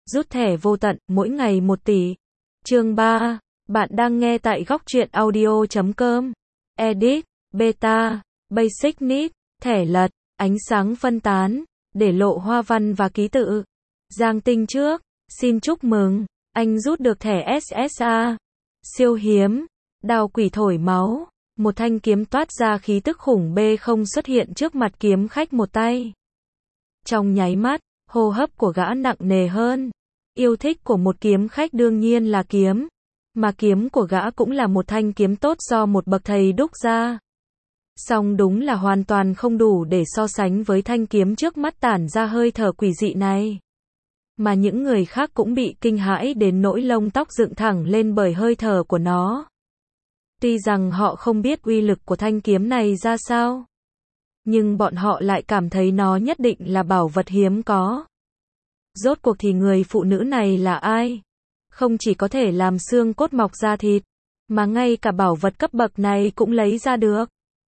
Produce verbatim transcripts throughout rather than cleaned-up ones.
Rút thẻ vô tận, mỗi ngày một tỷ. Chương ba. Bạn đang nghe tại góc truyện audio chấm com. Edit, Beta, Basic Need, thẻ lật, ánh sáng phân tán, để lộ hoa văn và ký tự. Giang Tinh trước, xin chúc mừng, anh rút được thẻ ét ét a. Siêu hiếm, đao quỷ thổi máu, một thanh kiếm toát ra khí tức khủng bê không xuất hiện trước mặt kiếm khách một tay. Trong nháy mắt, hô hấp của gã nặng nề hơn. Yêu thích của một kiếm khách đương nhiên là kiếm, mà kiếm của gã cũng là một thanh kiếm tốt do một bậc thầy đúc ra. Song đúng là hoàn toàn không đủ để so sánh với thanh kiếm trước mắt tản ra hơi thở quỷ dị này. Mà những người khác cũng bị kinh hãi đến nỗi lông tóc dựng thẳng lên bởi hơi thở của nó. Tuy rằng họ không biết uy lực của thanh kiếm này ra sao, nhưng bọn họ lại cảm thấy nó nhất định là bảo vật hiếm có. Rốt cuộc thì người phụ nữ này là ai? Không chỉ có thể làm xương cốt mọc ra thịt, mà ngay cả bảo vật cấp bậc này cũng lấy ra được.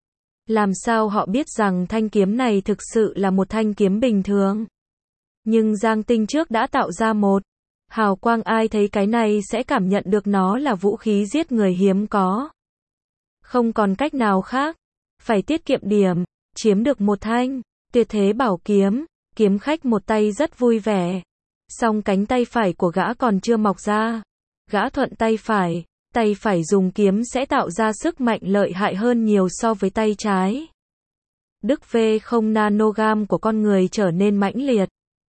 Làm sao họ biết rằng thanh kiếm này thực sự là một thanh kiếm bình thường? Nhưng Giang Tinh trước đã tạo ra một hào quang, ai thấy cái này sẽ cảm nhận được nó là vũ khí giết người hiếm có. Không còn cách nào khác, phải tiết kiệm điểm, chiếm được một thanh tuyệt thế bảo kiếm. Kiếm khách một tay rất vui vẻ. Song cánh tay phải của gã còn chưa mọc ra. Gã thuận tay phải, tay phải dùng kiếm sẽ tạo ra sức mạnh lợi hại hơn nhiều so với tay trái. Đức V không nanogam của con người trở nên mãnh liệt.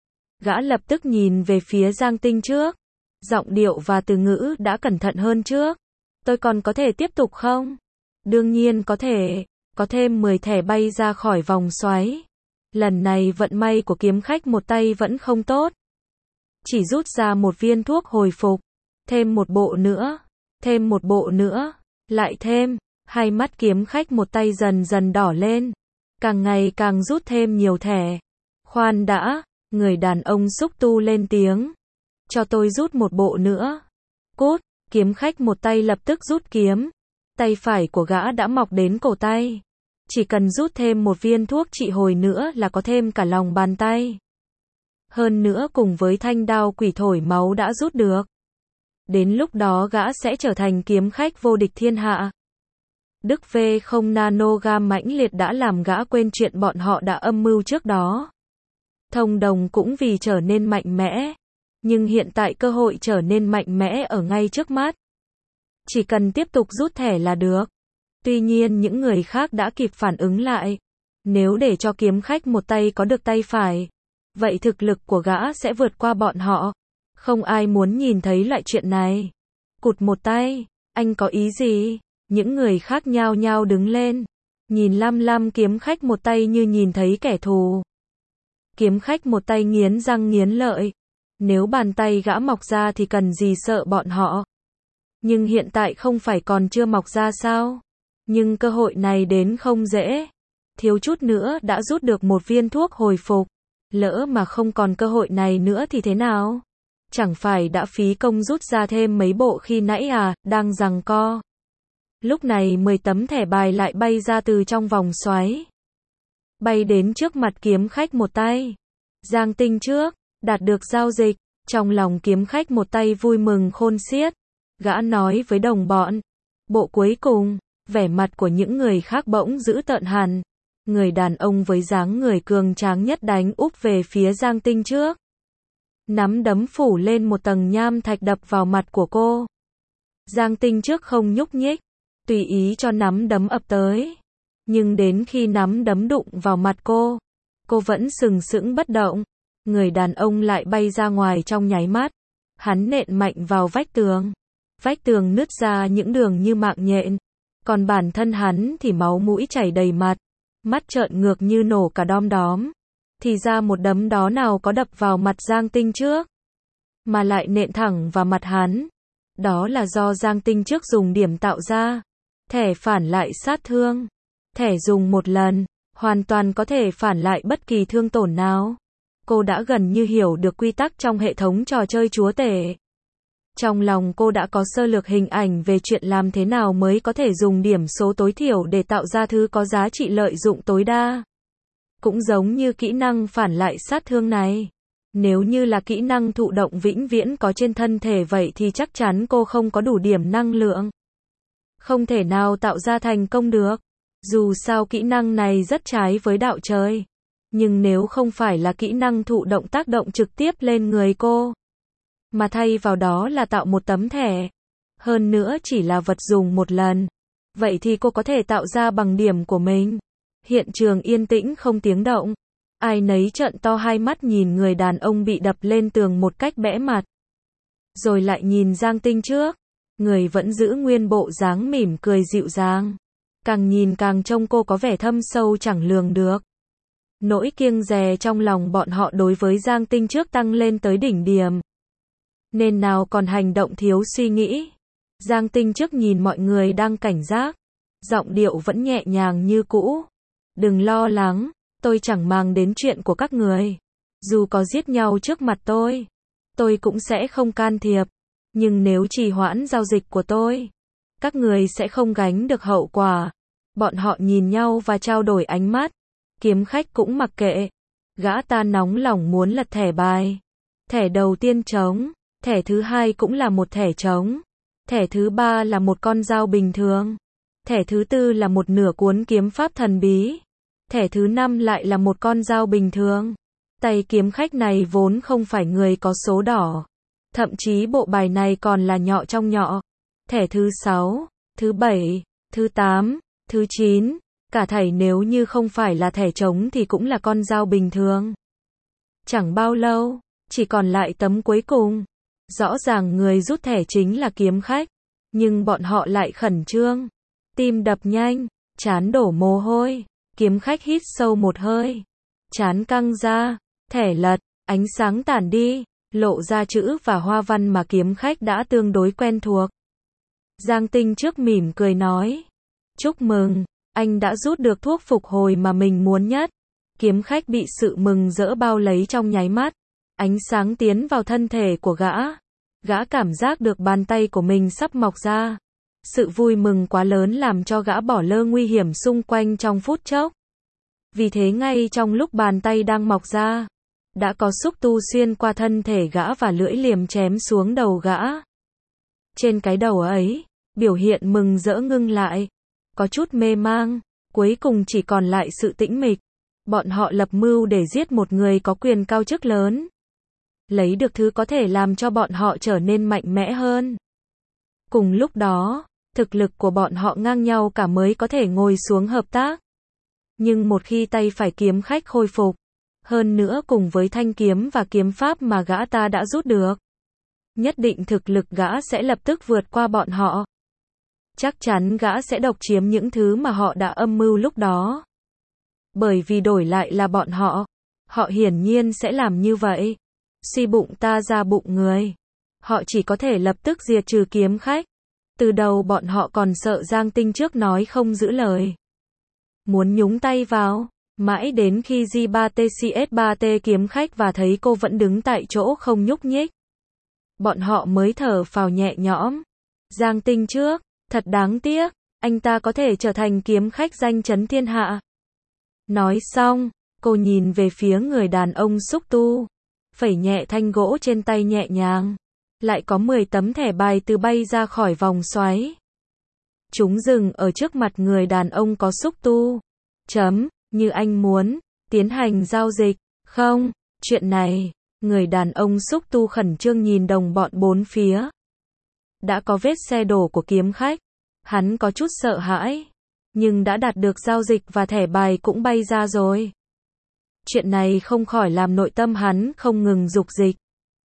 Gã lập tức nhìn về phía Giang Tinh trước. Giọng điệu và từ ngữ đã cẩn thận hơn trước. Tôi còn có thể tiếp tục không? Đương nhiên có thể. Có thêm mười thẻ bay ra khỏi vòng xoáy. Lần này vận may của kiếm khách một tay vẫn không tốt. Chỉ rút ra một viên thuốc hồi phục. Thêm một bộ nữa. Thêm một bộ nữa. Lại thêm. Hai mắt kiếm khách một tay dần dần đỏ lên. Càng ngày càng rút thêm nhiều thẻ. Khoan đã. Người đàn ông xúc tu lên tiếng. Cho tôi rút một bộ nữa. Cút. Kiếm khách một tay lập tức rút kiếm. Tay phải của gã đã mọc đến cổ tay. Chỉ cần rút thêm một viên thuốc trị hồi nữa là có thêm cả lòng bàn tay. Hơn nữa cùng với thanh đao quỷ thổi máu đã rút được. Đến lúc đó gã sẽ trở thành kiếm khách vô địch thiên hạ. Đức V không nanogam mãnh liệt đã làm gã quên chuyện bọn họ đã âm mưu trước đó. Thông đồng cũng vì trở nên mạnh mẽ. Nhưng hiện tại cơ hội trở nên mạnh mẽ ở ngay trước mắt. Chỉ cần tiếp tục rút thẻ là được. Tuy nhiên những người khác đã kịp phản ứng lại. Nếu để cho kiếm khách một tay có được tay phải, vậy thực lực của gã sẽ vượt qua bọn họ. Không ai muốn nhìn thấy loại chuyện này. Cụt một tay, anh có ý gì? Những người khác nhao nhao đứng lên. Nhìn lam lam kiếm khách một tay như nhìn thấy kẻ thù. Kiếm khách một tay nghiến răng nghiến lợi. Nếu bàn tay gã mọc ra thì cần gì sợ bọn họ. Nhưng hiện tại không phải còn chưa mọc ra sao? Nhưng cơ hội này đến không dễ. Thiếu chút nữa đã rút được một viên thuốc hồi phục. Lỡ mà không còn cơ hội này nữa thì thế nào? Chẳng phải đã phí công rút ra thêm mấy bộ khi nãy à, đang giằng co. Lúc này mười tấm thẻ bài lại bay ra từ trong vòng xoáy. Bay đến trước mặt kiếm khách một tay. Giang Tinh trước, đạt được giao dịch. Trong lòng kiếm khách một tay vui mừng khôn xiết. Gã nói với đồng bọn. Bộ cuối cùng. Vẻ mặt của những người khác bỗng dữ tợn hẳn. Người đàn ông với dáng người cường tráng nhất đánh úp về phía Giang Tinh trước. Nắm đấm phủ lên một tầng nham thạch đập vào mặt của cô. Giang Tinh trước không nhúc nhích, tùy ý cho nắm đấm ập tới. Nhưng đến khi nắm đấm đụng vào mặt cô, cô vẫn sừng sững bất động. Người đàn ông lại bay ra ngoài trong nháy mắt. Hắn nện mạnh vào vách tường. Vách tường nứt ra những đường như mạng nhện. Còn bản thân hắn thì máu mũi chảy đầy mặt. Mắt trợn ngược như nổ cả đom đóm. Thì ra một đấm đó nào có đập vào mặt Giang Tinh trước, mà lại nện thẳng vào mặt hắn. Đó là do Giang Tinh trước dùng điểm tạo ra. Thẻ phản lại sát thương. Thẻ dùng một lần, hoàn toàn có thể phản lại bất kỳ thương tổn nào. Cô đã gần như hiểu được quy tắc trong hệ thống trò chơi chúa tể. Trong lòng cô đã có sơ lược hình ảnh về chuyện làm thế nào mới có thể dùng điểm số tối thiểu để tạo ra thứ có giá trị lợi dụng tối đa. Cũng giống như kỹ năng phản lại sát thương này. Nếu như là kỹ năng thụ động vĩnh viễn có trên thân thể vậy thì chắc chắn cô không có đủ điểm năng lượng. Không thể nào tạo ra thành công được. Dù sao kỹ năng này rất trái với đạo trời. Nhưng nếu không phải là kỹ năng thụ động tác động trực tiếp lên người cô, mà thay vào đó là tạo một tấm thẻ, hơn nữa chỉ là vật dùng một lần, vậy thì cô có thể tạo ra bằng điểm của mình. Hiện trường yên tĩnh không tiếng động. Ai nấy trợn to hai mắt nhìn người đàn ông bị đập lên tường một cách bẽ mặt. Rồi lại nhìn Giang Tinh trước. Người vẫn giữ nguyên bộ dáng mỉm cười dịu dàng. Càng nhìn càng trông cô có vẻ thâm sâu chẳng lường được. Nỗi kiêng dè trong lòng bọn họ đối với Giang Tinh trước tăng lên tới đỉnh điểm. Nên nào còn hành động thiếu suy nghĩ. Giang Tinh trước nhìn mọi người đang cảnh giác. Giọng điệu vẫn nhẹ nhàng như cũ. Đừng lo lắng, tôi chẳng mang đến chuyện của các người. Dù có giết nhau trước mặt tôi, tôi cũng sẽ không can thiệp. Nhưng nếu trì hoãn giao dịch của tôi, các người sẽ không gánh được hậu quả. Bọn họ nhìn nhau và trao đổi ánh mắt. Kiếm khách cũng mặc kệ. Gã ta nóng lòng muốn lật thẻ bài. Thẻ đầu tiên trống, thẻ thứ hai cũng là một thẻ trống. Thẻ thứ ba là một con dao bình thường. Thẻ thứ tư là một nửa cuốn kiếm pháp thần bí. Thẻ thứ năm lại là một con dao bình thường. Tay kiếm khách này vốn không phải người có số đỏ. Thậm chí bộ bài này còn là nhọ trong nhọ. Thẻ thứ sáu, thứ bảy, thứ tám, thứ chín, cả thảy nếu như không phải là thẻ trống thì cũng là con dao bình thường. Chẳng bao lâu, chỉ còn lại tấm cuối cùng. Rõ ràng người rút thẻ chính là kiếm khách, nhưng bọn họ lại khẩn trương, tim đập nhanh, trán đổ mồ hôi. Kiếm khách hít sâu một hơi, trán căng ra, thẻ lật, ánh sáng tản đi, lộ ra chữ và hoa văn mà kiếm khách đã tương đối quen thuộc. Giang Tinh trước mỉm cười nói, chúc mừng, anh đã rút được thuốc phục hồi mà mình muốn nhất. Kiếm khách bị sự mừng rỡ bao lấy trong nháy mắt, ánh sáng tiến vào thân thể của gã. Gã cảm giác được bàn tay của mình sắp mọc ra. Sự vui mừng quá lớn làm cho gã bỏ lơ nguy hiểm xung quanh trong phút chốc. Vì thế ngay trong lúc bàn tay đang mọc ra, đã có xúc tu xuyên qua thân thể gã và lưỡi liềm chém xuống đầu gã. Trên cái đầu ấy, biểu hiện mừng rỡ ngưng lại, có chút mê mang, cuối cùng chỉ còn lại sự tĩnh mịch. Bọn họ lập mưu để giết một người có quyền cao chức lớn, lấy được thứ có thể làm cho bọn họ trở nên mạnh mẽ hơn. Cùng lúc đó, thực lực của bọn họ ngang nhau cả mới có thể ngồi xuống hợp tác. Nhưng một khi tay phải kiếm khách khôi phục, hơn nữa cùng với thanh kiếm và kiếm pháp mà gã ta đã rút được, nhất định thực lực gã sẽ lập tức vượt qua bọn họ. Chắc chắn gã sẽ độc chiếm những thứ mà họ đã âm mưu lúc đó. Bởi vì đổi lại là bọn họ, họ hiển nhiên sẽ làm như vậy. Suy bụng ta ra bụng người. Họ chỉ có thể lập tức diệt trừ kiếm khách. Từ đầu bọn họ còn sợ Giang Tinh trước nói không giữ lời, muốn nhúng tay vào, mãi đến khi G ba T C S ba T kiếm khách và thấy cô vẫn đứng tại chỗ không nhúc nhích, bọn họ mới thở phào nhẹ nhõm. Giang Tinh trước, thật đáng tiếc, anh ta có thể trở thành kiếm khách danh chấn thiên hạ. Nói xong, cô nhìn về phía người đàn ông xúc tu, phẩy nhẹ thanh gỗ trên tay nhẹ nhàng. Lại có mười tấm thẻ bài từ bay ra khỏi vòng xoáy. Chúng dừng ở trước mặt người đàn ông có xúc tu. Chấm, như anh muốn, tiến hành giao dịch. Không, chuyện này, người đàn ông xúc tu khẩn trương nhìn đồng bọn bốn phía. Đã có vết xe đổ của kiếm khách. Hắn có chút sợ hãi. Nhưng đã đạt được giao dịch và thẻ bài cũng bay ra rồi. Chuyện này không khỏi làm nội tâm hắn không ngừng dục dịch.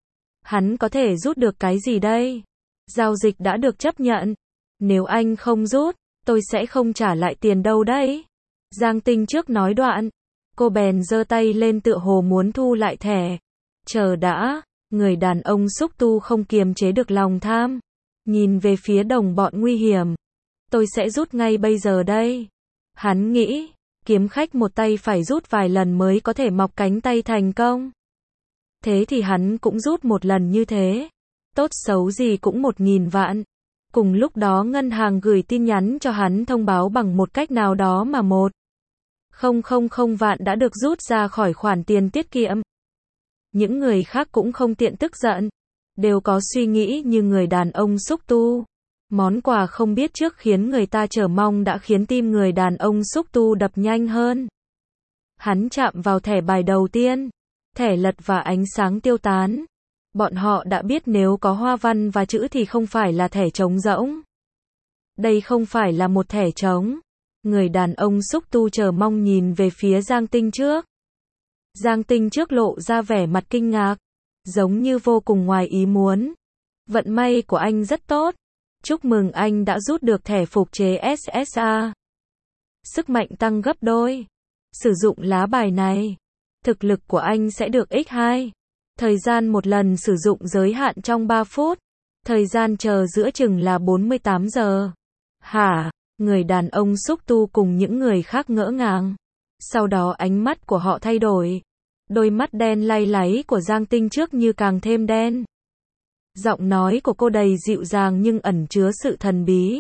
Hắn có thể rút được cái gì đây? Giao dịch đã được chấp nhận. Nếu anh không rút, tôi sẽ không trả lại tiền đâu đấy. Giang Tinh trước nói đoạn. Cô bèn giơ tay lên tựa hồ muốn thu lại thẻ. Chờ đã, người đàn ông xúc tu không kiềm chế được lòng tham. Nhìn về phía đồng bọn nguy hiểm. Tôi sẽ rút ngay bây giờ đây. Hắn nghĩ, kiếm khách một tay phải rút vài lần mới có thể mọc cánh tay thành công. Thế thì hắn cũng rút một lần như thế. Tốt xấu gì cũng một nghìn vạn. Cùng lúc đó ngân hàng gửi tin nhắn cho hắn thông báo bằng một cách nào đó mà một không không không vạn đã được rút ra khỏi khoản tiền tiết kiệm. Những người khác cũng không tiện tức giận, đều có suy nghĩ như người đàn ông xúc tu. Món quà không biết trước khiến người ta chờ mong đã khiến tim người đàn ông xúc tu đập nhanh hơn. Hắn chạm vào thẻ bài đầu tiên, thẻ lật và ánh sáng tiêu tán. Bọn họ đã biết nếu có hoa văn và chữ thì không phải là thẻ trống rỗng. Đây không phải là một thẻ trống. Người đàn ông xúc tu chờ mong nhìn về phía Giang Tinh Trước. Giang Tinh Trước lộ ra vẻ mặt kinh ngạc, giống như vô cùng ngoài ý muốn. Vận may của anh rất tốt. Chúc mừng anh đã rút được thẻ phục chế ét ét a. Sức mạnh tăng gấp đôi. Sử dụng lá bài này, thực lực của anh sẽ được nhân hai. Thời gian một lần sử dụng giới hạn trong ba phút. Thời gian chờ giữa chừng là bốn mươi tám giờ. Hả? Người đàn ông xúc tu cùng những người khác ngỡ ngàng. Sau đó ánh mắt của họ thay đổi. Đôi mắt đen lay láy của Giang Tinh Trước như càng thêm đen. Giọng nói của cô đầy dịu dàng nhưng ẩn chứa sự thần bí.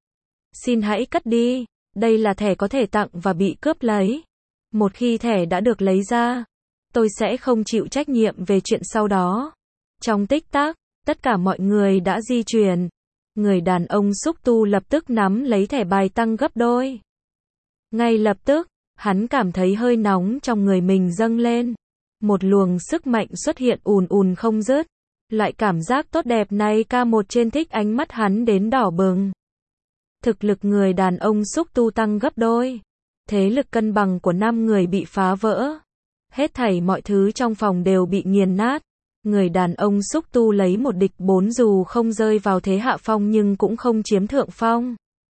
Xin hãy cất đi. Đây là thẻ có thể tặng và bị cướp lấy. Một khi thẻ đã được lấy ra, tôi sẽ không chịu trách nhiệm về chuyện sau đó. Trong tích tắc, tất cả mọi người đã di chuyển. Người đàn ông xúc tu lập tức nắm lấy thẻ bài tăng gấp đôi. Ngay lập tức, hắn cảm thấy hơi nóng trong người mình dâng lên. Một luồng sức mạnh xuất hiện ùn ùn không dứt. Loại cảm giác tốt đẹp này ca một trên thích ánh mắt hắn đến đỏ bừng. Thực lực người đàn ông xúc tu tăng gấp đôi. Thế lực cân bằng của năm người bị phá vỡ. Hết thảy mọi thứ trong phòng đều bị nghiền nát. Người đàn ông xúc tu lấy một địch bốn dù không rơi vào thế hạ phong nhưng cũng không chiếm thượng phong.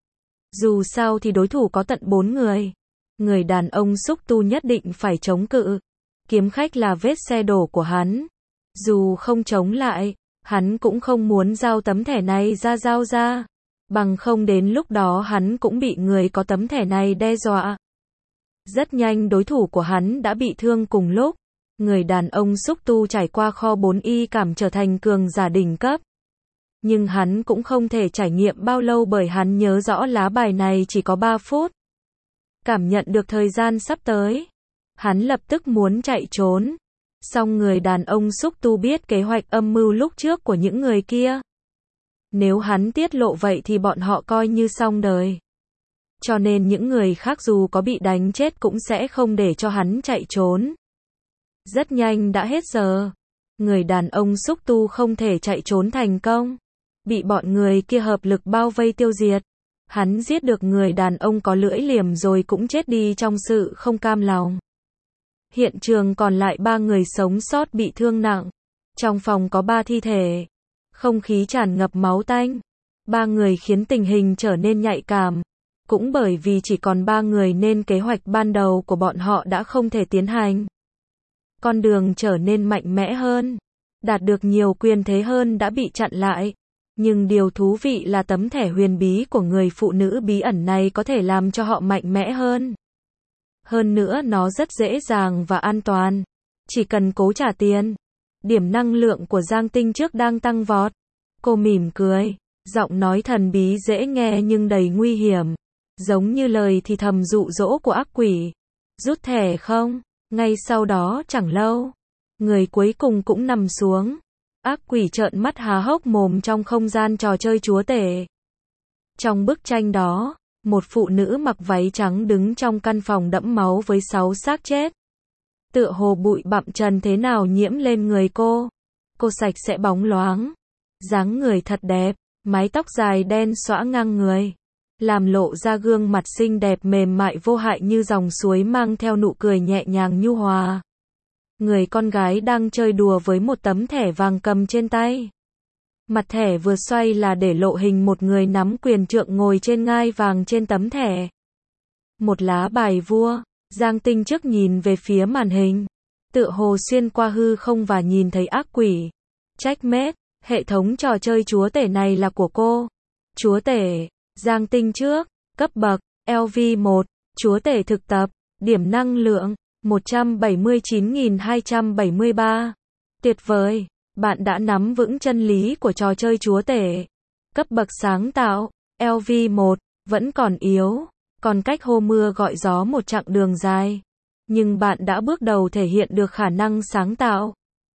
Dù sao thì đối thủ có tận bốn người. Người đàn ông xúc tu nhất định phải chống cự. Kiếm khách là vết xe đổ của hắn. Dù không chống lại, hắn cũng không muốn giao tấm thẻ này ra giao ra. Bằng không đến lúc đó hắn cũng bị người có tấm thẻ này đe dọa. Rất nhanh đối thủ của hắn đã bị thương cùng lúc. Người đàn ông xúc tu trải qua kho bốn y cảm trở thành cường giả đỉnh cấp. Nhưng hắn cũng không thể trải nghiệm bao lâu bởi hắn nhớ rõ lá bài này chỉ có ba phút. Cảm nhận được thời gian sắp tới, hắn lập tức muốn chạy trốn. Song người đàn ông xúc tu biết kế hoạch âm mưu lúc trước của những người kia. Nếu hắn tiết lộ vậy thì bọn họ coi như xong đời. Cho nên những người khác dù có bị đánh chết cũng sẽ không để cho hắn chạy trốn. Rất nhanh đã hết giờ. Người đàn ông xúc tu không thể chạy trốn thành công. Bị bọn người kia hợp lực bao vây tiêu diệt. Hắn giết được người đàn ông có lưỡi liềm rồi cũng chết đi trong sự không cam lòng. Hiện trường còn lại ba người sống sót bị thương nặng. Trong phòng có ba thi thể. Không khí tràn ngập máu tanh. Ba người khiến tình hình trở nên nhạy cảm. Cũng bởi vì chỉ còn ba người nên kế hoạch ban đầu của bọn họ đã không thể tiến hành. Con đường trở nên mạnh mẽ hơn. Đạt được nhiều quyền thế hơn đã bị chặn lại. Nhưng điều thú vị là tấm thẻ huyền bí của người phụ nữ bí ẩn này có thể làm cho họ mạnh mẽ hơn. Hơn nữa nó rất dễ dàng và an toàn. Chỉ cần cố trả tiền. Điểm năng lượng của Giang Tinh Trước đang tăng vọt. Cô mỉm cười. Giọng nói thần bí dễ nghe nhưng đầy nguy hiểm. Giống như lời thì thầm dụ dỗ của ác quỷ. Rút thẻ không? Ngay sau đó chẳng lâu. Người cuối cùng cũng nằm xuống. Ác quỷ trợn mắt há hốc mồm trong không gian trò chơi chúa tể. Trong bức tranh đó, một phụ nữ mặc váy trắng đứng trong căn phòng đẫm máu với sáu xác chết. Tựa hồ bụi bặm trần thế nào nhiễm lên người cô. Cô sạch sẽ bóng loáng. Dáng người thật đẹp, mái tóc dài đen xõa ngang người. Làm lộ ra gương mặt xinh đẹp mềm mại vô hại như dòng suối mang theo nụ cười nhẹ nhàng nhu hòa. Người con gái đang chơi đùa với một tấm thẻ vàng cầm trên tay. Mặt thẻ vừa xoay là để lộ hình một người nắm quyền trượng ngồi trên ngai vàng trên tấm thẻ. Một lá bài vua. Giang Tinh Trước nhìn về phía màn hình. Tựa hồ xuyên qua hư không và nhìn thấy ác quỷ. Checkmate. Hệ thống trò chơi chúa tể này là của cô. Chúa tể. Giang Tinh Trước. Cấp bậc. L V một. Chúa tể thực tập. Điểm năng lượng. một trăm bảy mươi chín nghìn hai trăm bảy mươi ba. Tuyệt vời. Bạn đã nắm vững chân lý của trò chơi chúa tể. Cấp bậc sáng tạo. L V một. Vẫn còn yếu. Còn cách hô mưa gọi gió một chặng đường dài. Nhưng bạn đã bước đầu thể hiện được khả năng sáng tạo.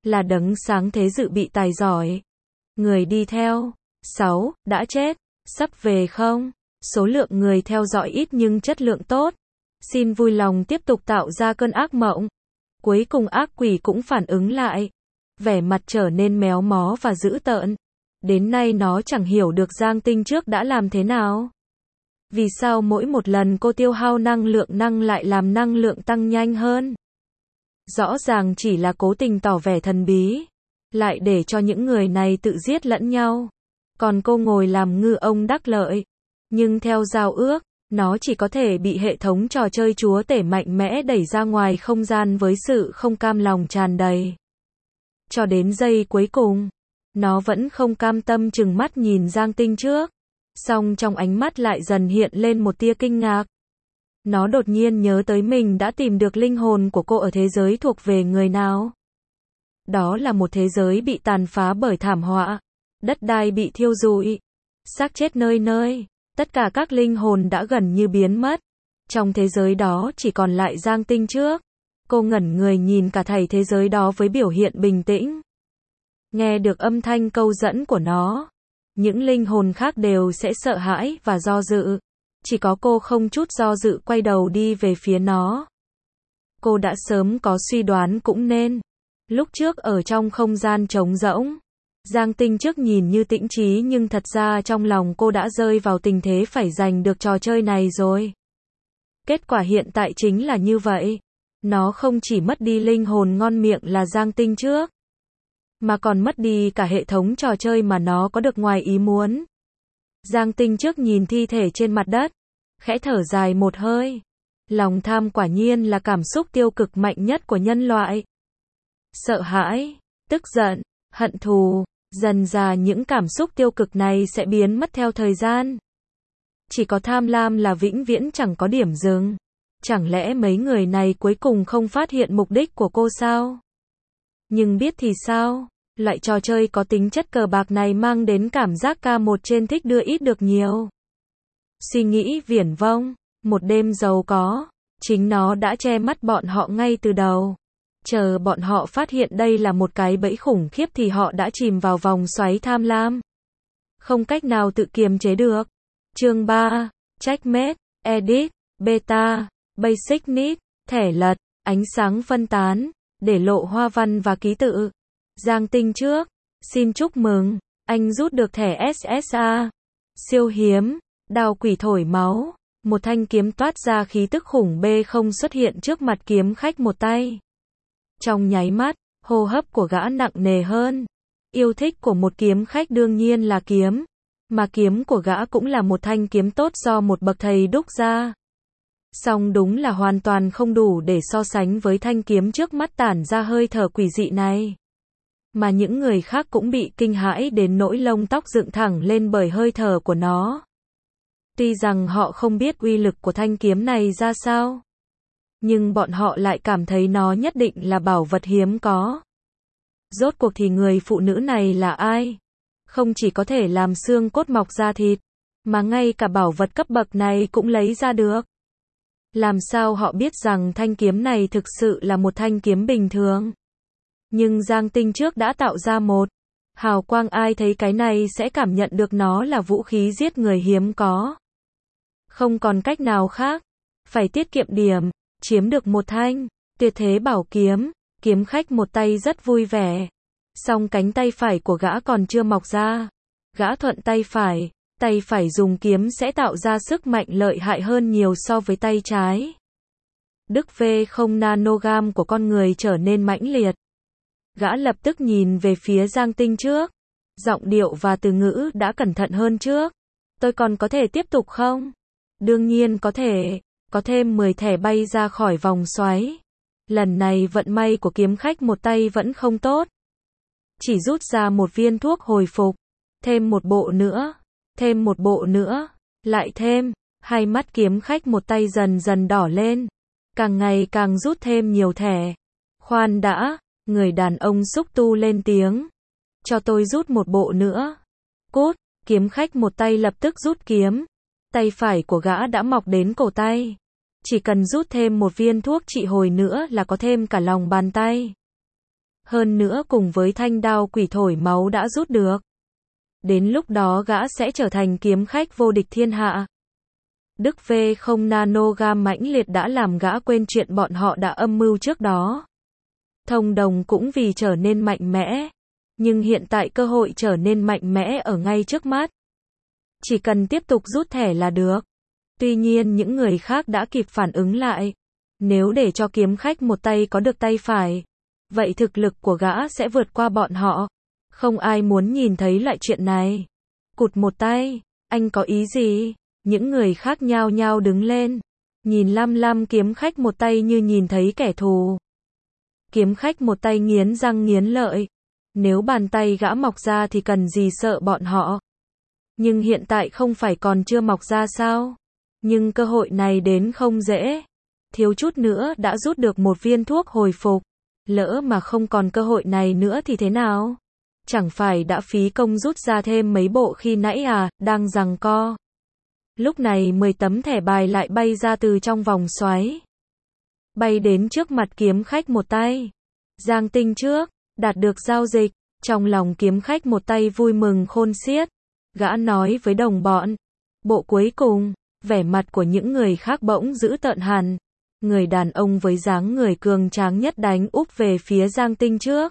là đấng sáng thế dự bị tài giỏi. Người đi theo. sáu. Đã chết. Sắp về không? Số lượng người theo dõi ít nhưng chất lượng tốt. Xin vui lòng tiếp tục tạo ra cơn ác mộng. Cuối cùng ác quỷ cũng phản ứng lại. Vẻ mặt trở nên méo mó và dữ tợn. Đến nay nó chẳng hiểu được Giang Tinh trước đã làm thế nào. Vì sao mỗi một lần cô tiêu hao năng lượng năng lại làm năng lượng tăng nhanh hơn? Rõ ràng chỉ là cố tình tỏ vẻ thần bí. Lại để cho những người này tự giết lẫn nhau. Còn cô ngồi làm ngư ông đắc lợi. Nhưng theo giao ước, nó chỉ có thể bị hệ thống trò chơi chúa tể mạnh mẽ đẩy ra ngoài không gian với sự không cam lòng tràn đầy. Cho đến giây cuối cùng, nó vẫn không cam tâm chừng mắt nhìn Giang Tinh trước. Song trong ánh mắt lại dần hiện lên một tia kinh ngạc. Nó đột nhiên nhớ tới mình đã tìm được linh hồn của cô ở thế giới thuộc về người nào. Đó là một thế giới bị tàn phá bởi thảm họa. Đất đai bị thiêu rụi. Xác chết nơi nơi. Tất cả các linh hồn đã gần như biến mất. Trong thế giới đó chỉ còn lại Giang Tinh trước. Cô ngẩn người nhìn cả thảy thế giới đó với biểu hiện bình tĩnh. Nghe được âm thanh câu dẫn của nó. Những linh hồn khác đều sẽ sợ hãi và do dự. Chỉ có cô không chút do dự quay đầu đi về phía nó. Cô đã sớm có suy đoán cũng nên. Lúc trước ở trong không gian trống rỗng, Giang Tinh trước nhìn như tĩnh trí nhưng thật ra trong lòng cô đã rơi vào tình thế phải giành được trò chơi này rồi. Kết quả hiện tại chính là như vậy. Nó không chỉ mất đi linh hồn ngon miệng là Giang Tinh trước, mà còn mất đi cả hệ thống trò chơi mà nó có được ngoài ý muốn. Giang Tinh trước nhìn thi thể trên mặt đất, khẽ thở dài một hơi. Lòng tham quả nhiên là cảm xúc tiêu cực mạnh nhất của nhân loại. Sợ hãi, tức giận, hận thù, dần dà những cảm xúc tiêu cực này sẽ biến mất theo thời gian. Chỉ có tham lam là vĩnh viễn chẳng có điểm dừng. Chẳng lẽ mấy người này cuối cùng không phát hiện mục đích của cô sao? Nhưng biết thì sao? Loại trò chơi có tính chất cờ bạc này mang đến cảm giác ca một trên thích đưa ít được nhiều. Suy nghĩ viển vông, một đêm giàu có, chính nó đã che mắt bọn họ ngay từ đầu. Chờ bọn họ phát hiện đây là một cái bẫy khủng khiếp thì họ đã chìm vào vòng xoáy tham lam. Không cách nào tự kiềm chế được. Chương ba. Checkmate, Edit, Beta, Basic Need, thẻ lật, ánh sáng phân tán, để lộ hoa văn và ký tự. Giang Tinh trước, xin chúc mừng, anh rút được thẻ ét ét a. Siêu hiếm, đao quỷ thổi máu, một thanh kiếm toát ra khí tức khủng bê không xuất hiện trước mặt kiếm khách một tay. Trong nháy mắt, hô hấp của gã nặng nề hơn. Yêu thích của một kiếm khách đương nhiên là kiếm, mà kiếm của gã cũng là một thanh kiếm tốt do một bậc thầy đúc ra. Song đúng là hoàn toàn không đủ để so sánh với thanh kiếm trước mắt tản ra hơi thở quỷ dị này. Mà những người khác cũng bị kinh hãi đến nỗi lông tóc dựng thẳng lên bởi hơi thở của nó. Tuy rằng họ không biết uy lực của thanh kiếm này ra sao, nhưng bọn họ lại cảm thấy nó nhất định là bảo vật hiếm có. Rốt cuộc thì người phụ nữ này là ai? Không chỉ có thể làm xương cốt mọc ra thịt, mà ngay cả bảo vật cấp bậc này cũng lấy ra được. Làm sao họ biết rằng thanh kiếm này thực sự là một thanh kiếm bình thường? Nhưng Giang Tinh trước đã tạo ra một hào quang, ai thấy cái này sẽ cảm nhận được nó là vũ khí giết người hiếm có. Không còn cách nào khác, phải tiết kiệm điểm, chiếm được một thanh tuyệt thế bảo kiếm. Kiếm khách một tay rất vui vẻ. Song cánh tay phải của gã còn chưa mọc ra. Gã thuận tay phải, tay phải dùng kiếm sẽ tạo ra sức mạnh lợi hại hơn nhiều so với tay trái. Đức V không nanogam của con người trở nên mãnh liệt. Gã lập tức nhìn về phía Giang Tinh trước. Giọng điệu và từ ngữ đã cẩn thận hơn trước. Tôi còn có thể tiếp tục không? Đương nhiên có thể. Có thêm mười thẻ bay ra khỏi vòng xoáy. Lần này vận may của kiếm khách một tay vẫn không tốt. Chỉ rút ra một viên thuốc hồi phục. Thêm một bộ nữa. Thêm một bộ nữa. Lại thêm. Hai mắt kiếm khách một tay dần dần đỏ lên. Càng ngày càng rút thêm nhiều thẻ. Khoan đã. Người đàn ông xúc tu lên tiếng. Cho tôi rút một bộ nữa. Cút. Kiếm khách một tay lập tức rút kiếm. Tay phải của gã đã mọc đến cổ tay. Chỉ cần rút thêm một viên thuốc trị hồi nữa là có thêm cả lòng bàn tay. Hơn nữa cùng với thanh đao quỷ thổi máu đã rút được. Đến lúc đó gã sẽ trở thành kiếm khách vô địch thiên hạ. Đức V không nanogam mãnh liệt đã làm gã quên chuyện bọn họ đã âm mưu trước đó. Thông đồng cũng vì trở nên mạnh mẽ. Nhưng hiện tại cơ hội trở nên mạnh mẽ ở ngay trước mắt. Chỉ cần tiếp tục rút thẻ là được. Tuy nhiên những người khác đã kịp phản ứng lại. Nếu để cho kiếm khách một tay có được tay phải, vậy thực lực của gã sẽ vượt qua bọn họ. Không ai muốn nhìn thấy loại chuyện này. Cụt một tay, anh có ý gì? Những người khác nhao nhao đứng lên. Nhìn Lam Lam kiếm khách một tay như nhìn thấy kẻ thù. Kiếm khách một tay nghiến răng nghiến lợi. Nếu bàn tay gã mọc ra thì cần gì sợ bọn họ. Nhưng hiện tại không phải còn chưa mọc ra sao? Nhưng cơ hội này đến không dễ. Thiếu chút nữa đã rút được một viên thuốc hồi phục. Lỡ mà không còn cơ hội này nữa thì thế nào? Chẳng phải đã phí công rút ra thêm mấy bộ khi nãy à, đang giằng co. Lúc này mười tấm thẻ bài lại bay ra từ trong vòng xoáy. Bay đến trước mặt kiếm khách một tay. Giang Tinh trước, đạt được giao dịch. Trong lòng kiếm khách một tay vui mừng khôn xiết. Gã nói với đồng bọn. Bộ cuối cùng, vẻ mặt của những người khác bỗng dữ tợn hẳn. Người đàn ông với dáng người cường tráng nhất đánh úp về phía Giang Tinh trước.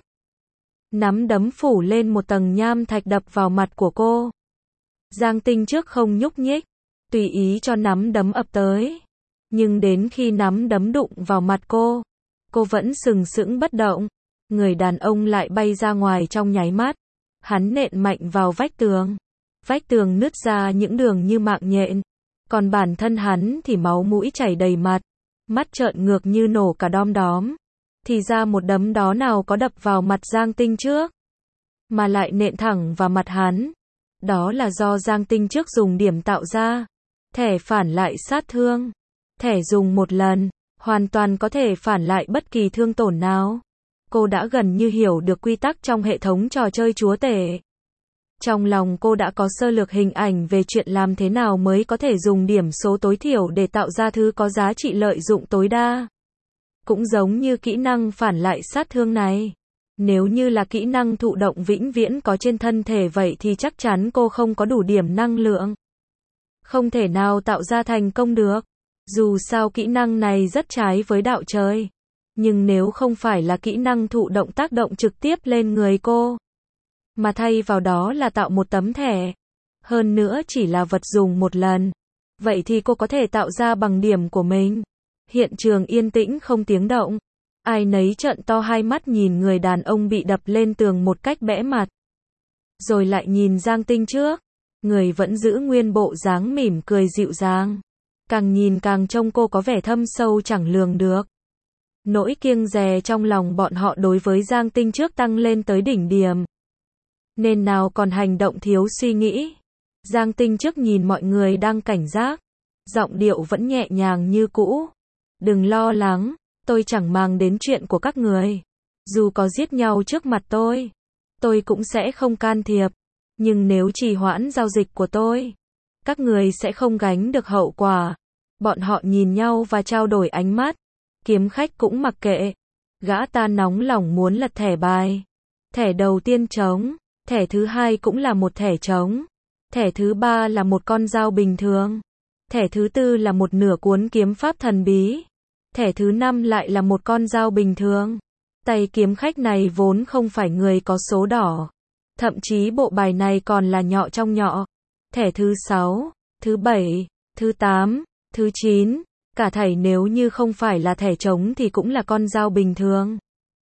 Nắm đấm phủ lên một tầng nham thạch đập vào mặt của cô. Giang Tinh trước không nhúc nhích, tùy ý cho nắm đấm ập tới. Nhưng đến khi nắm đấm đụng vào mặt cô, cô vẫn sừng sững bất động. Người đàn ông lại bay ra ngoài trong nháy mắt. Hắn nện mạnh vào vách tường. Vách tường nứt ra những đường như mạng nhện. Còn bản thân hắn thì máu mũi chảy đầy mặt. Mắt trợn ngược như nổ cả đom đóm. Thì ra một đấm đó nào có đập vào mặt Giang Tinh trước, mà lại nện thẳng vào mặt hắn. Đó là do Giang Tinh trước dùng điểm tạo ra. Thẻ phản lại sát thương. Thẻ dùng một lần, hoàn toàn có thể phản lại bất kỳ thương tổn nào. Cô đã gần như hiểu được quy tắc trong hệ thống trò chơi chúa tể. Trong lòng cô đã có sơ lược hình ảnh về chuyện làm thế nào mới có thể dùng điểm số tối thiểu để tạo ra thứ có giá trị lợi dụng tối đa. Cũng giống như kỹ năng phản lại sát thương này. Nếu như là kỹ năng thụ động vĩnh viễn có trên thân thể vậy thì chắc chắn cô không có đủ điểm năng lượng. Không thể nào tạo ra thành công được. Dù sao kỹ năng này rất trái với đạo trời. Nhưng nếu không phải là kỹ năng thụ động tác động trực tiếp lên người cô, mà thay vào đó là tạo một tấm thẻ, hơn nữa chỉ là vật dùng một lần, vậy thì cô có thể tạo ra bằng điểm của mình. Hiện trường yên tĩnh không tiếng động. Ai nấy trợn to hai mắt nhìn người đàn ông bị đập lên tường một cách bẽ mặt. Rồi lại nhìn Giang Tinh trước. Người vẫn giữ nguyên bộ dáng mỉm cười dịu dàng. Càng nhìn càng trông cô có vẻ thâm sâu chẳng lường được. Nỗi kiêng dè trong lòng bọn họ đối với Giang Tinh trước tăng lên tới đỉnh điểm. Nên nào còn hành động thiếu suy nghĩ. Giang Tinh trước nhìn mọi người đang cảnh giác. Giọng điệu vẫn nhẹ nhàng như cũ. Đừng lo lắng, tôi chẳng màng đến chuyện của các người. Dù có giết nhau trước mặt tôi, tôi cũng sẽ không can thiệp. Nhưng nếu trì hoãn giao dịch của tôi, các người sẽ không gánh được hậu quả. Bọn họ nhìn nhau và trao đổi ánh mắt. Kiếm khách cũng mặc kệ. Gã ta nóng lòng muốn lật thẻ bài. Thẻ đầu tiên trống, thẻ thứ hai cũng là một thẻ trống. Thẻ thứ ba là một con dao bình thường. Thẻ thứ tư là một nửa cuốn kiếm pháp thần bí. Thẻ thứ năm lại là một con dao bình thường. Tay kiếm khách này vốn không phải người có số đỏ. Thậm chí bộ bài này còn là nhọ trong nhọ. Thẻ thứ sáu, thứ bảy, thứ tám, thứ chín, cả thảy nếu như không phải là thẻ trống thì cũng là con dao bình thường.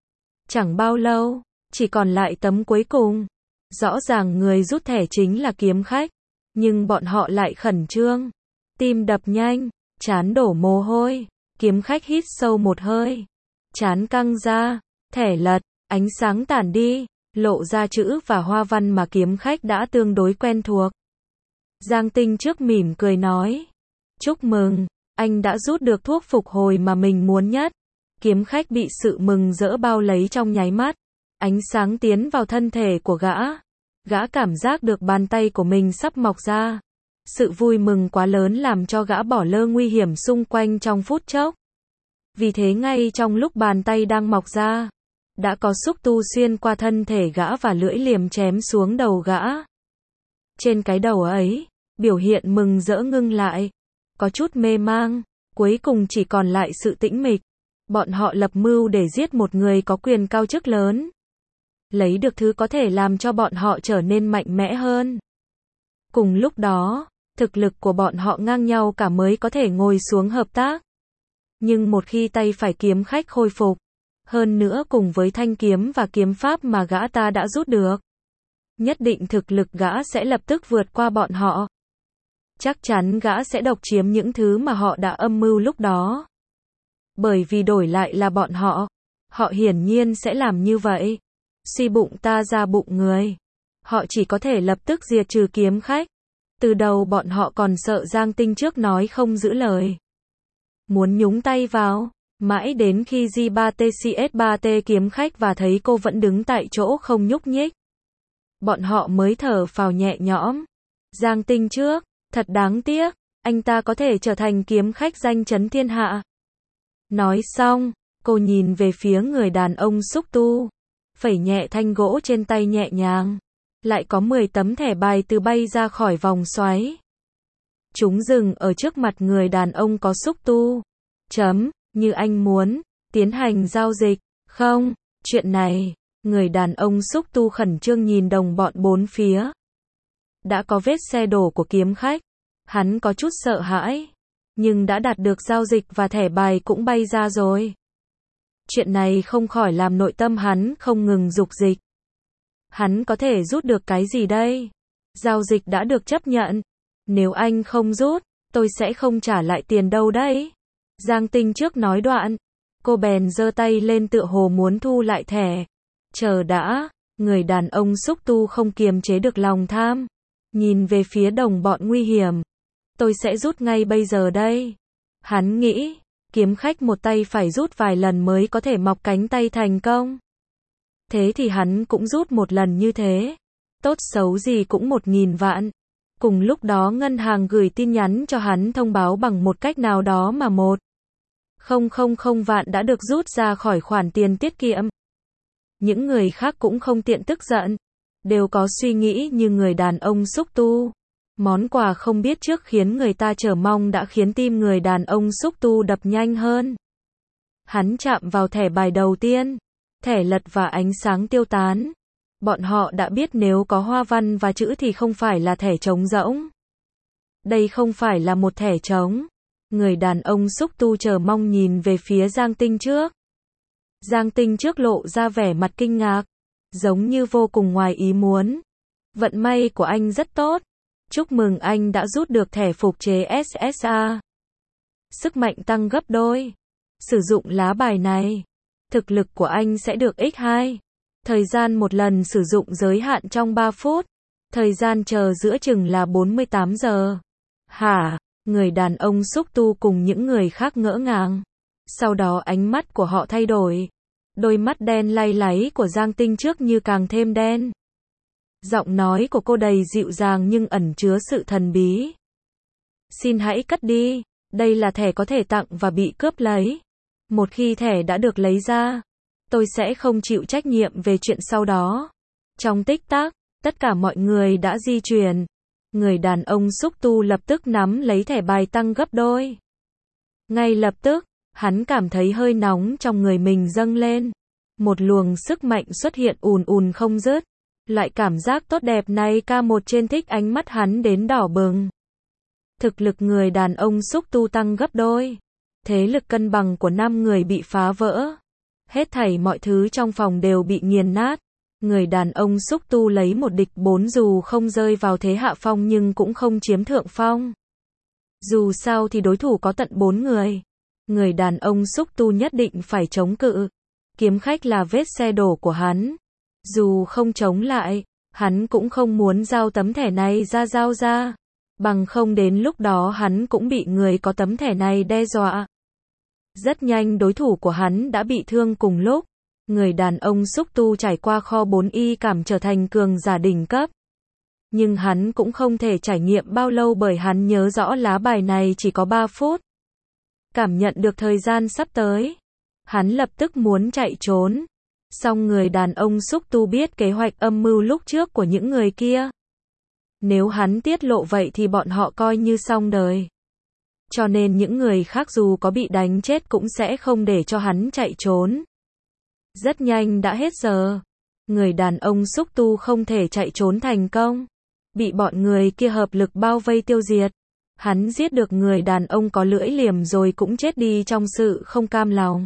Chẳng bao lâu, chỉ còn lại tấm cuối cùng. Rõ ràng người rút thẻ chính là kiếm khách. Nhưng bọn họ lại khẩn trương. Tim đập nhanh, trán đổ mồ hôi. Kiếm khách hít sâu một hơi. Trán căng ra, thẻ lật, ánh sáng tản đi, lộ ra chữ và hoa văn mà kiếm khách đã tương đối quen thuộc. Giang Tinh trước mỉm cười nói. Chúc mừng, anh đã rút được thuốc phục hồi mà mình muốn nhất. Kiếm khách bị sự mừng rỡ bao lấy trong nháy mắt. Ánh sáng tiến vào thân thể của gã. Gã cảm giác được bàn tay của mình sắp mọc ra. Sự vui mừng quá lớn làm cho gã bỏ lơ nguy hiểm xung quanh trong phút chốc. Vì thế ngay trong lúc bàn tay đang mọc ra, đã có xúc tu xuyên qua thân thể gã và lưỡi liềm chém xuống đầu gã. Trên cái đầu ấy, biểu hiện mừng rỡ ngưng lại, có chút mê mang, cuối cùng chỉ còn lại sự tĩnh mịch. Bọn họ lập mưu để giết một người có quyền cao chức lớn, lấy được thứ có thể làm cho bọn họ trở nên mạnh mẽ hơn. Cùng lúc đó, thực lực của bọn họ ngang nhau cả mới có thể ngồi xuống hợp tác. Nhưng một khi tay phải kiếm khách khôi phục, hơn nữa cùng với thanh kiếm và kiếm pháp mà gã ta đã rút được, nhất định thực lực gã sẽ lập tức vượt qua bọn họ. Chắc chắn gã sẽ độc chiếm những thứ mà họ đã âm mưu lúc đó. Bởi vì đổi lại là bọn họ, họ hiển nhiên sẽ làm như vậy. Suy bụng ta ra bụng người. Họ chỉ có thể lập tức diệt trừ kiếm khách. Từ đầu bọn họ còn sợ Giang Tinh trước nói không giữ lời, muốn nhúng tay vào, mãi đến khi G ba T C S ba T kiếm khách và thấy cô vẫn đứng tại chỗ không nhúc nhích, bọn họ mới thở phào nhẹ nhõm. Giang Tinh trước, thật đáng tiếc, anh ta có thể trở thành kiếm khách danh chấn thiên hạ. Nói xong, cô nhìn về phía người đàn ông xúc tu, phẩy nhẹ thanh gỗ trên tay nhẹ nhàng. Lại có mười tấm thẻ bài từ bay ra khỏi vòng xoáy. Chúng dừng ở trước mặt người đàn ông có xúc tu. Chấm, như anh muốn, tiến hành giao dịch. Không, chuyện này, người đàn ông xúc tu khẩn trương nhìn đồng bọn bốn phía. Đã có vết xe đổ của kiếm khách. Hắn có chút sợ hãi. Nhưng đã đạt được giao dịch và thẻ bài cũng bay ra rồi. Chuyện này không khỏi làm nội tâm hắn không ngừng dục dịch. Hắn có thể rút được cái gì đây? Giao dịch đã được chấp nhận. Nếu anh không rút, tôi sẽ không trả lại tiền đâu đấy. Giang Tinh trước nói đoạn. Cô bèn giơ tay lên tựa hồ muốn thu lại thẻ. Chờ đã, người đàn ông xúc tu không kiềm chế được lòng tham. Nhìn về phía đồng bọn nguy hiểm. Tôi sẽ rút ngay bây giờ đây. Hắn nghĩ, kiếm khách một tay phải rút vài lần mới có thể mọc cánh tay thành công. Thế thì hắn cũng rút một lần như thế. Tốt xấu gì cũng một nghìn vạn. Cùng lúc đó ngân hàng gửi tin nhắn cho hắn thông báo bằng một cách nào đó mà một không không không vạn đã được rút ra khỏi khoản tiền tiết kiệm. Những người khác cũng không tiện tức giận. Đều có suy nghĩ như người đàn ông xúc tu. Món quà không biết trước khiến người ta chờ mong đã khiến tim người đàn ông xúc tu đập nhanh hơn. Hắn chạm vào thẻ bài đầu tiên. Thẻ lật và ánh sáng tiêu tán. Bọn họ đã biết nếu có hoa văn và chữ thì không phải là thẻ trống rỗng. Đây không phải là một thẻ trống. Người đàn ông xúc tu chờ mong nhìn về phía Giang Tinh trước. Giang Tinh trước lộ ra vẻ mặt kinh ngạc. Giống như vô cùng ngoài ý muốn. Vận may của anh rất tốt. Chúc mừng anh đã rút được thẻ phục chế S S A. Sức mạnh tăng gấp đôi. Sử dụng lá bài này. Thực lực của anh sẽ được nhân hai. Thời gian một lần sử dụng giới hạn trong ba phút. Thời gian chờ giữa chừng là bốn mươi tám giờ. Hả? Người đàn ông xúc tu cùng những người khác ngỡ ngàng. Sau đó ánh mắt của họ thay đổi. Đôi mắt đen lay láy của Giang Tinh trước như càng thêm đen. Giọng nói của cô đầy dịu dàng nhưng ẩn chứa sự thần bí. Xin hãy cất đi. Đây là thẻ có thể tặng và bị cướp lấy. Một khi thẻ đã được lấy ra, tôi sẽ không chịu trách nhiệm về chuyện sau đó. Trong tích tắc, tất cả mọi người đã di chuyển. Người đàn ông xúc tu lập tức nắm lấy thẻ bài tăng gấp đôi. Ngay lập tức, hắn cảm thấy hơi nóng trong người mình dâng lên. Một luồng sức mạnh xuất hiện ùn ùn không dứt. Loại cảm giác tốt đẹp này ca một trên thích ánh mắt hắn đến đỏ bừng. Thực lực người đàn ông xúc tu tăng gấp đôi. Thế lực cân bằng của năm người bị phá vỡ. Hết thảy mọi thứ trong phòng đều bị nghiền nát. Người đàn ông xúc tu lấy một địch bốn dù không rơi vào thế hạ phong nhưng cũng không chiếm thượng phong. Dù sao thì đối thủ có tận bốn người. Người đàn ông xúc tu nhất định phải chống cự. Kiếm khách là vết xe đổ của hắn. Dù không chống lại, hắn cũng không muốn giao tấm thẻ này ra giao ra. Bằng không đến lúc đó hắn cũng bị người có tấm thẻ này đe dọa. Rất nhanh đối thủ của hắn đã bị thương cùng lúc. Người đàn ông xúc tu trải qua kho bốn y cảm trở thành cường giả đỉnh cấp. Nhưng hắn cũng không thể trải nghiệm bao lâu bởi hắn nhớ rõ lá bài này chỉ có ba phút. Cảm nhận được thời gian sắp tới. Hắn lập tức muốn chạy trốn. Song người đàn ông xúc tu biết kế hoạch âm mưu lúc trước của những người kia. Nếu hắn tiết lộ vậy thì bọn họ coi như xong đời. Cho nên những người khác dù có bị đánh chết cũng sẽ không để cho hắn chạy trốn. Rất nhanh đã hết giờ. Người đàn ông xúc tu không thể chạy trốn thành công. Bị bọn người kia hợp lực bao vây tiêu diệt. Hắn giết được người đàn ông có lưỡi liềm rồi cũng chết đi trong sự không cam lòng.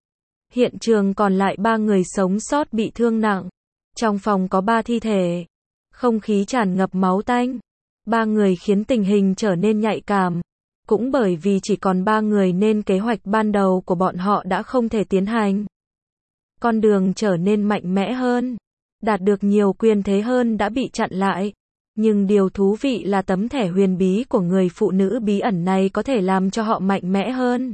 Hiện trường còn lại ba người sống sót bị thương nặng. Trong phòng có ba thi thể. Không khí tràn ngập máu tanh. Ba người khiến tình hình trở nên nhạy cảm. Cũng bởi vì chỉ còn ba người nên kế hoạch ban đầu của bọn họ đã không thể tiến hành. Con đường trở nên mạnh mẽ hơn. Đạt được nhiều quyền thế hơn đã bị chặn lại. Nhưng điều thú vị là tấm thẻ huyền bí của người phụ nữ bí ẩn này có thể làm cho họ mạnh mẽ hơn.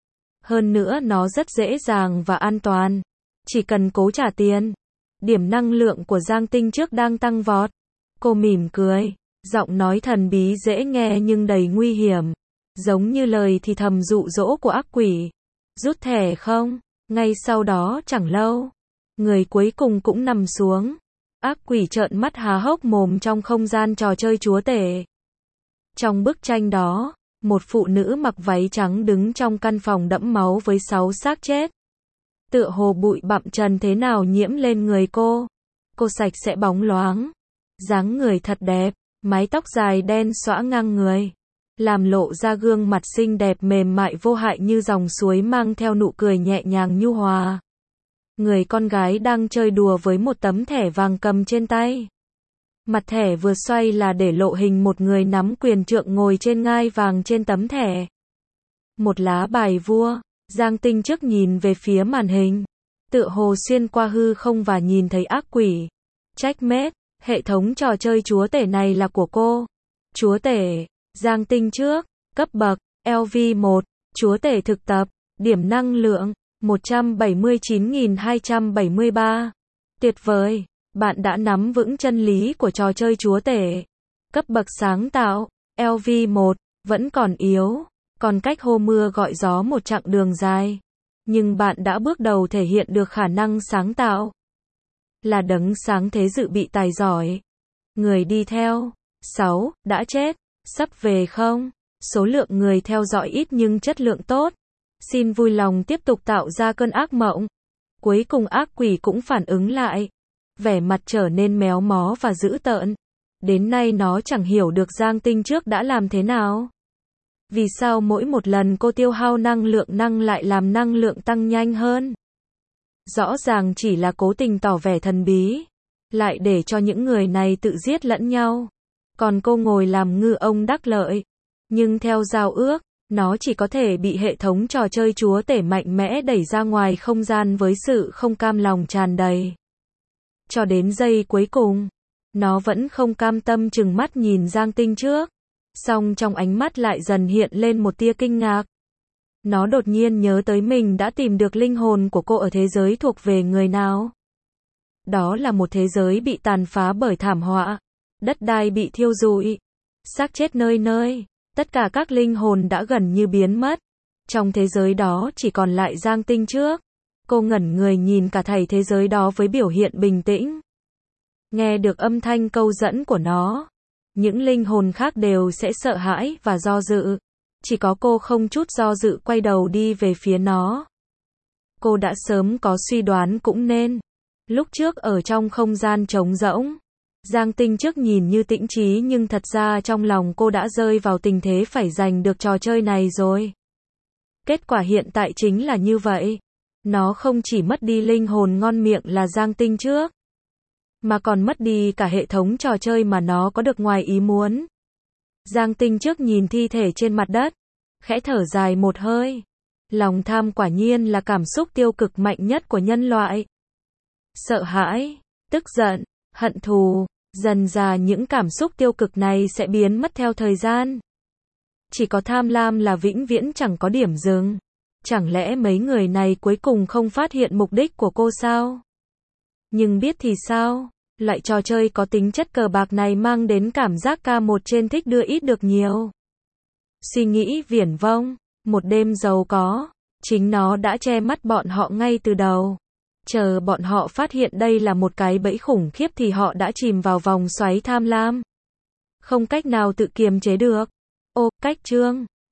Hơn nữa nó rất dễ dàng và an toàn. Chỉ cần cố trả tiền. Điểm năng lượng của Giang Tinh trước đang tăng vọt. Cô mỉm cười. Giọng nói thần bí dễ nghe nhưng đầy nguy hiểm. Giống như lời thì thầm dụ dỗ của ác quỷ. Rút thẻ không? Ngay sau đó chẳng lâu. Người cuối cùng cũng nằm xuống. Ác quỷ trợn mắt há hốc mồm trong không gian trò chơi chúa tể. Trong bức tranh đó, một phụ nữ mặc váy trắng đứng trong căn phòng đẫm máu với sáu xác chết. Tựa hồ bụi bặm trần thế nào nhiễm lên người cô. Cô sạch sẽ bóng loáng. Dáng người thật đẹp, mái tóc dài đen xõa ngang người. Làm lộ ra gương mặt xinh đẹp mềm mại vô hại như dòng suối mang theo nụ cười nhẹ nhàng nhu hòa. Người con gái đang chơi đùa với một tấm thẻ vàng cầm trên tay. Mặt thẻ vừa xoay là để lộ hình một người nắm quyền trượng ngồi trên ngai vàng trên tấm thẻ. Một lá bài vua. Giang Tinh trước nhìn về phía màn hình. Tựa hồ xuyên qua hư không và nhìn thấy ác quỷ. Checkmate. Hệ thống trò chơi chúa tể này là của cô. Chúa tể. Giang Tinh trước. Cấp bậc. L V một. Chúa tể thực tập. Điểm năng lượng. một trăm bảy mươi chín nghìn hai trăm bảy mươi ba. Tuyệt vời. Bạn đã nắm vững chân lý của trò chơi chúa tể. Cấp bậc sáng tạo. L V một. Vẫn còn yếu. Còn cách hô mưa gọi gió một chặng đường dài. Nhưng bạn đã bước đầu thể hiện được khả năng sáng tạo. Là đấng sáng thế dự bị tài giỏi. Người đi theo. sáu. Đã chết. Sắp về không? Số lượng người theo dõi ít nhưng chất lượng tốt. Xin vui lòng tiếp tục tạo ra cơn ác mộng. Cuối cùng ác quỷ cũng phản ứng lại. Vẻ mặt trở nên méo mó và dữ tợn. Đến nay nó chẳng hiểu được Giang Tinh trước đã làm thế nào. Vì sao mỗi một lần cô tiêu hao năng lượng năng lại làm năng lượng tăng nhanh hơn? Rõ ràng chỉ là cố tình tỏ vẻ thần bí. Lại để cho những người này tự giết lẫn nhau. Còn cô ngồi làm ngư ông đắc lợi. Nhưng theo giao ước, nó chỉ có thể bị hệ thống trò chơi chúa tể mạnh mẽ đẩy ra ngoài không gian với sự không cam lòng tràn đầy. Cho đến giây cuối cùng, nó vẫn không cam tâm chừng mắt nhìn Giang Tinh trước. Song trong ánh mắt lại dần hiện lên một tia kinh ngạc. Nó đột nhiên nhớ tới mình đã tìm được linh hồn của cô ở thế giới thuộc về người nào. Đó là một thế giới bị tàn phá bởi thảm họa. Đất đai bị thiêu rụi. Xác chết nơi nơi. Tất cả các linh hồn đã gần như biến mất. Trong thế giới đó chỉ còn lại Giang Tinh trước. Cô ngẩn người nhìn cả thảy thế giới đó với biểu hiện bình tĩnh. Nghe được âm thanh câu dẫn của nó. Những linh hồn khác đều sẽ sợ hãi và do dự. Chỉ có cô không chút do dự quay đầu đi về phía nó. Cô đã sớm có suy đoán cũng nên. Lúc trước ở trong không gian trống rỗng. Giang Tinh trước nhìn như tĩnh trí nhưng thật ra trong lòng cô đã rơi vào tình thế phải giành được trò chơi này rồi. Kết quả hiện tại chính là như vậy. Nó không chỉ mất đi linh hồn ngon miệng là Giang Tinh trước. Mà còn mất đi cả hệ thống trò chơi mà nó có được ngoài ý muốn. Giang Tinh trước nhìn thi thể trên mặt đất. Khẽ thở dài một hơi. Lòng tham quả nhiên là cảm xúc tiêu cực mạnh nhất của nhân loại. Sợ hãi, tức giận, hận thù, dần dà những cảm xúc tiêu cực này sẽ biến mất theo thời gian. Chỉ có tham lam là vĩnh viễn chẳng có điểm dừng. Chẳng lẽ mấy người này cuối cùng không phát hiện mục đích của cô sao? Nhưng biết thì sao? Loại trò chơi có tính chất cờ bạc này mang đến cảm giác ca một trên thích đưa ít được nhiều. Suy nghĩ viển vông, một đêm giàu có, chính nó đã che mắt bọn họ ngay từ đầu. Chờ bọn họ phát hiện đây là một cái bẫy khủng khiếp thì họ đã chìm vào vòng xoáy tham lam. Không cách nào tự kiềm chế được. Ô, cách chương